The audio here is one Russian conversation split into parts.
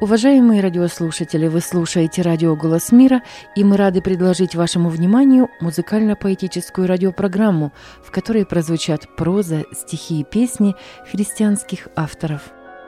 Уважаемые радиослушатели, вы слушаете радио «Голос мира», и мы рады предложить вашему вниманию музыкально-поэтическую радиопрограмму, в которой прозвучат проза, стихи и песни христианских авторов.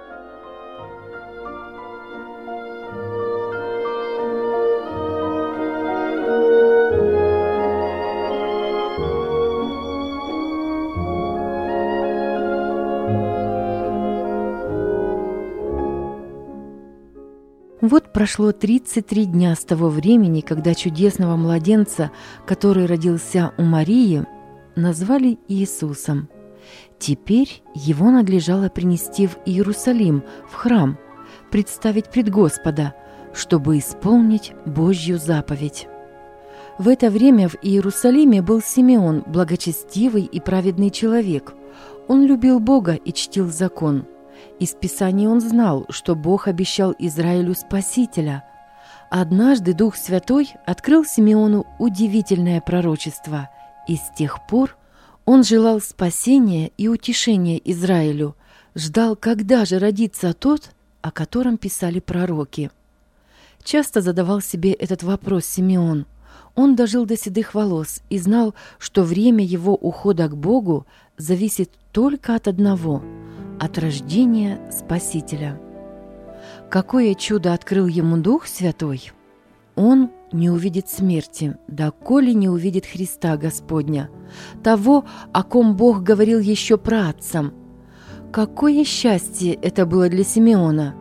Вот прошло 33 дня с того времени, когда чудесного младенца, который родился у Марии, назвали Иисусом. Теперь его надлежало принести в Иерусалим, в храм, представить пред Господа, чтобы исполнить Божью заповедь. В это время в Иерусалиме был Симеон, благочестивый и праведный человек. Он любил Бога и чтил закон. Из Писания он знал, что Бог обещал Израилю Спасителя. Однажды Дух Святой открыл Симеону удивительное пророчество, и с тех пор он желал спасения и утешения Израилю, ждал, когда же родится тот, о котором писали пророки. Часто задавал себе этот вопрос Симеон. Он дожил до седых волос и знал, что время его ухода к Богу зависит только от одного – от рождения Спасителя. Какое чудо открыл ему Дух Святой! Он не увидит смерти, доколе не увидит Христа Господня, того, о ком Бог говорил еще праотцам. Какое счастье это было для Симеона!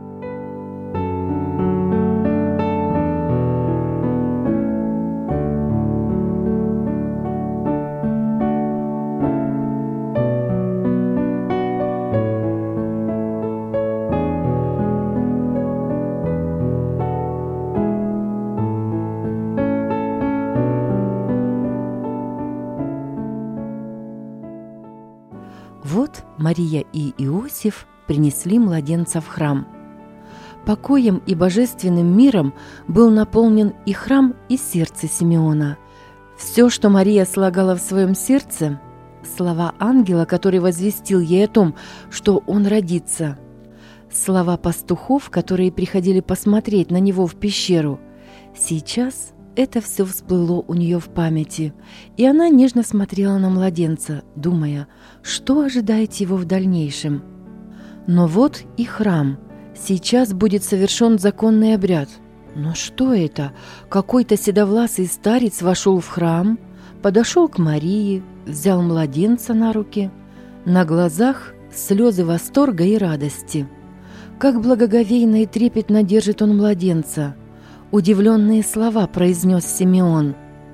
Вот Мария и Иосиф принесли младенца в храм. Покоем и божественным миром был наполнен и храм, и сердце Симеона. Все, что Мария слагала в своем сердце, слова ангела, который возвестил ей о том, что он родится, слова пастухов, которые приходили посмотреть на него в пещеру, сейчас это все всплыло у нее в памяти, и она нежно смотрела на младенца, думая, что ожидает его в дальнейшем. Но вот и храм. Сейчас будет совершен законный обряд. Но что это? Какой-то седовласый старец вошел в храм, подошел к Марии, взял младенца на руки. На глазах слезы восторга и радости. Как благоговейно и трепетно держит он младенца. Удивленные слова произнес Симеон.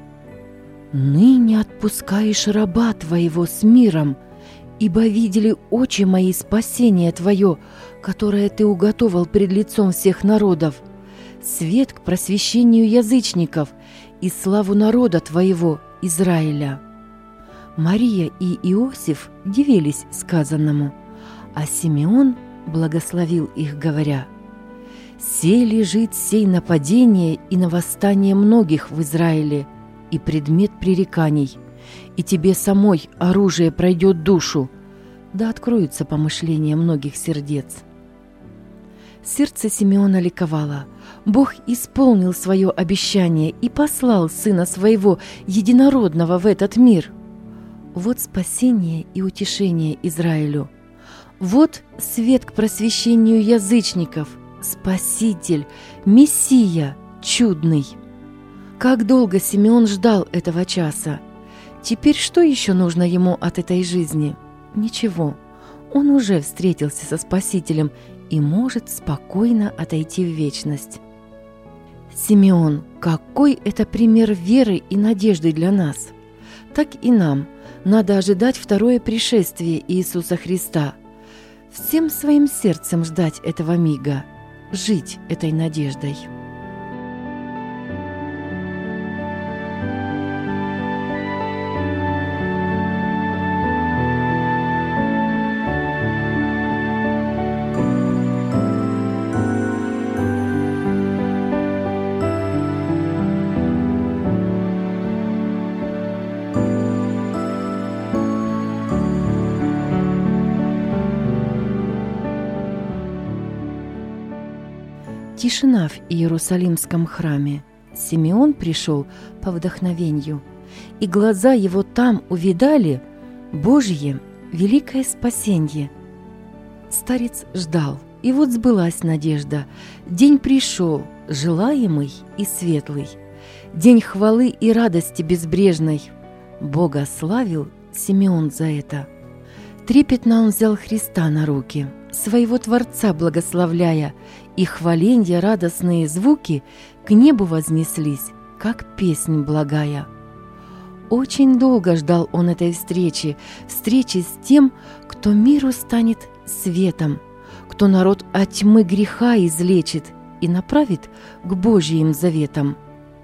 «Ныне отпускаешь раба твоего с миром, ибо видели очи мои спасение твое, которое ты уготовал пред лицом всех народов, свет к просвещению язычников и славу народа твоего, Израиля». Мария и Иосиф дивились сказанному, а Симеон благословил их, говоря: «Сей лежит сей нападение и на восстание многих в Израиле, и предмет пререканий, и тебе самой оружие пройдет душу, да откроются помышления многих сердец». Сердце Симеона ликовало. Бог исполнил свое обещание и послал Сына Своего Единородного в этот мир. Вот спасение и утешение Израилю. Вот свет к просвещению язычников, Спаситель, Мессия, чудный. Как долго Симеон ждал этого часа. Теперь что еще нужно ему от этой жизни? Ничего. Он уже встретился со Спасителем и может спокойно отойти в вечность. Симеон, какой это пример веры и надежды для нас! Так и нам надо ожидать второе пришествие Иисуса Христа. Всем своим сердцем ждать этого мига, жить этой надеждой. тишина в Иерусалимском храме. Симеон пришел по вдохновению, и глаза его там увидали Божье великое спасенье. Старец ждал, и вот сбылась надежда. День пришел, желаемый и светлый, день хвалы и радости безбрежной. Бога славил Симеон за это. Трепетно он взял Христа на руки, своего Творца благословляя, и хваленья радостные звуки к небу вознеслись, как песнь благая. Очень долго ждал он этой встречи с тем, кто миру станет светом, кто народ от тьмы греха излечит и направит к Божьим заветам.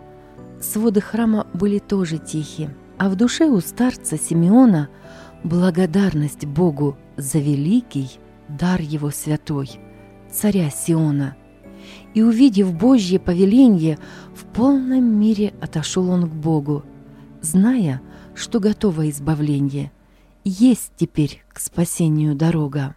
Своды храма были тоже тихи, а в душе у старца Симеона благодарность Богу за великий дар его святой, царя Сиона. И, увидев Божье повеленье, в полном мире отошел он к Богу, зная, что готово избавление, есть теперь к спасению дорога.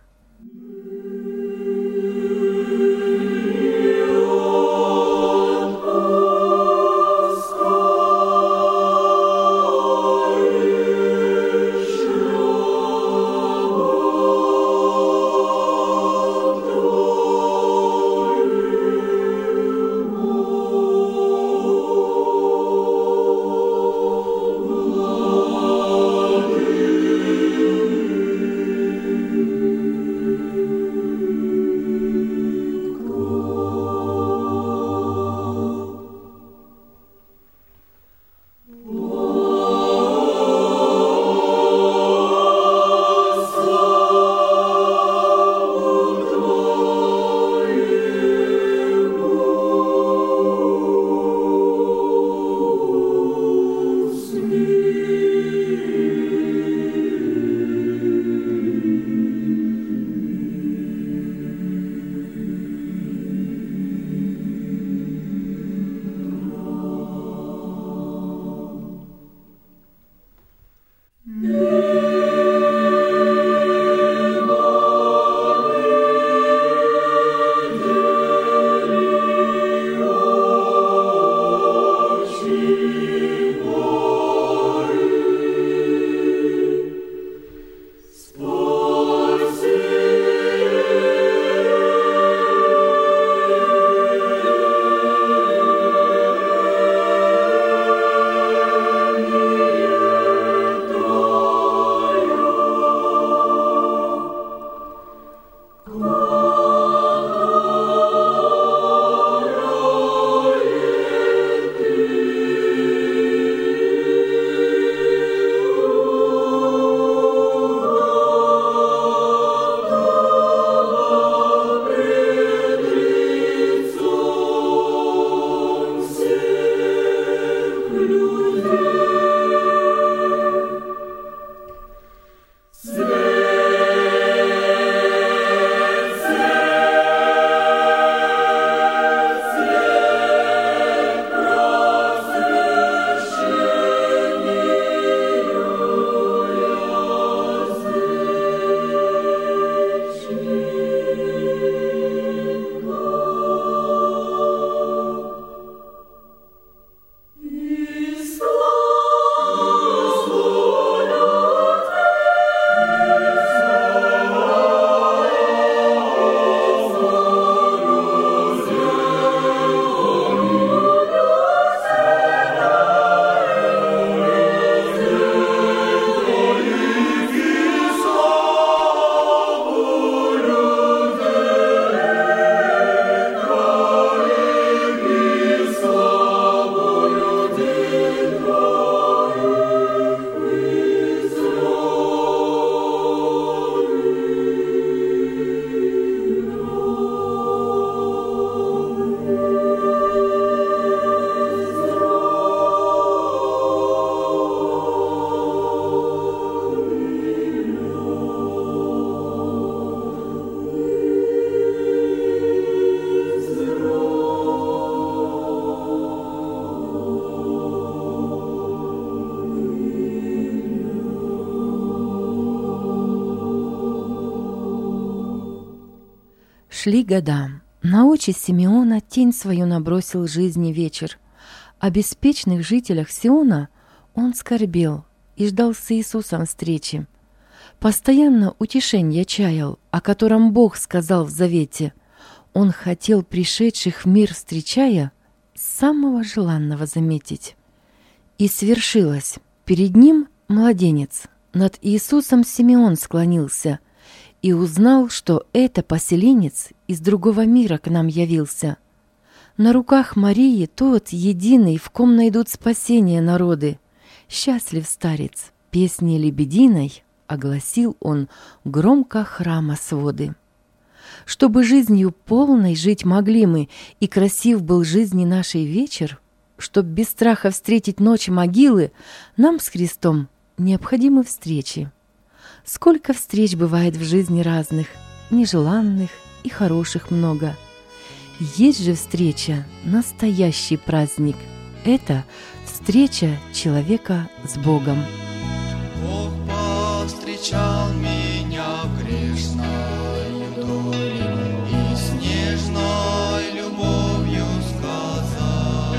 Шли года, На очи Симеона тень свою набросил жизни вечер. О беспечных жителях Сиона он скорбел и ждал с Иисусом встречи. Постоянно утешенье чаял, о котором Бог сказал в завете. Он хотел пришедших в мир встречая, самого желанного заметить. И свершилось. Перед ним младенец. Над Иисусом Симеон склонился и узнал, что это поселенец из другого мира к нам явился. На руках Марии тот единый, в ком найдут спасение народы. Счастлив старец, песней лебединой огласил он громко храма своды. Чтобы жизнью полной жить могли мы, и красив был жизни нашей вечер, чтоб без страха встретить ночь могилы, нам с Христом необходимы встречи. Сколько встреч бывает в жизни разных, нежеланных и хороших много. Есть же встреча, настоящий праздник. Это встреча человека с Богом. Бог повстречал меня в грешной доле и с нежной любовью сказал: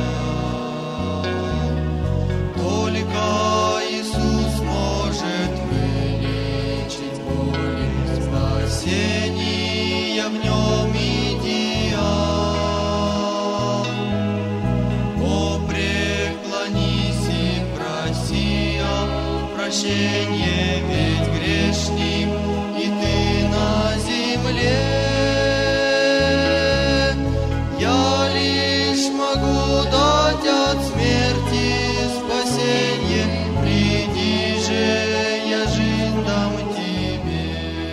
только Иисус может вылечить боли, спасение в нем идеал. О, преклонись и проси прощение, ведь грешник и ты на земле. Я лишь могу дать от смерти спасение, приди же, я жизнь дам тебе.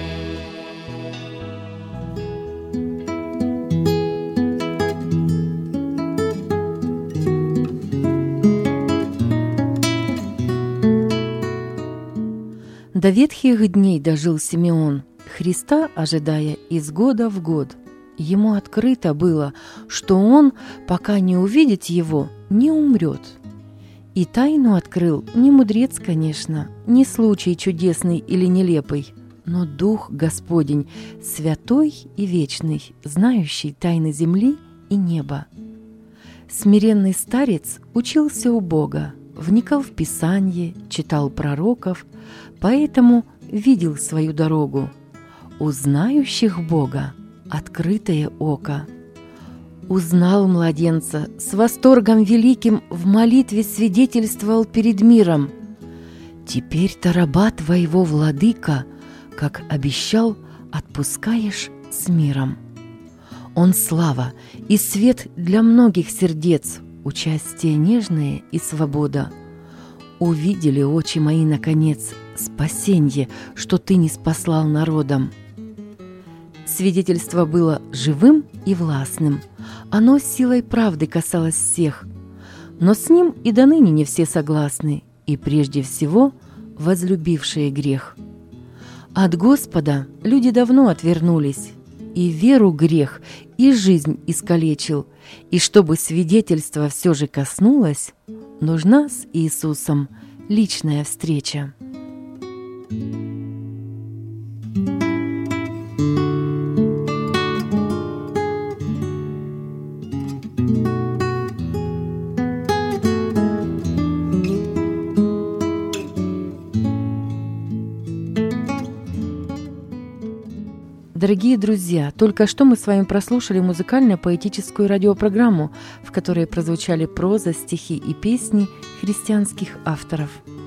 До ветхих дней дожил Симеон, Христа ожидая из года в год. Ему открыто было, что он, пока не увидит его, не умрет. И тайну открыл не мудрец, конечно, не случай чудесный или нелепый, но Дух Господень, святой и вечный, знающий тайны земли и неба. Смиренный старец учился у Бога, вникал в Писание, читал пророков, поэтому видел свою дорогу. У знающих Бога открытое око. Узнал младенца, с восторгом великим в молитве свидетельствовал перед миром. «Теперь-то раба твоего, владыка, как обещал, отпускаешь с миром». Он слава и свет для многих сердец, участие нежное и свобода. Увидели очи мои, наконец, спасенье, что ты не спаслал народам. Свидетельство было живым и властным. Оно силой правды касалось всех. Но с ним и до ныне не все согласны, и прежде всего возлюбившие грех. От Господа люди давно отвернулись, и веру грех, и жизнь искалечил, и чтобы свидетельство все же коснулось, нужна с Иисусом личная встреча. Дорогие друзья, только что мы с вами прослушали музыкально-поэтическую радиопрограмму, в которой прозвучали проза, стихи и песни христианских авторов.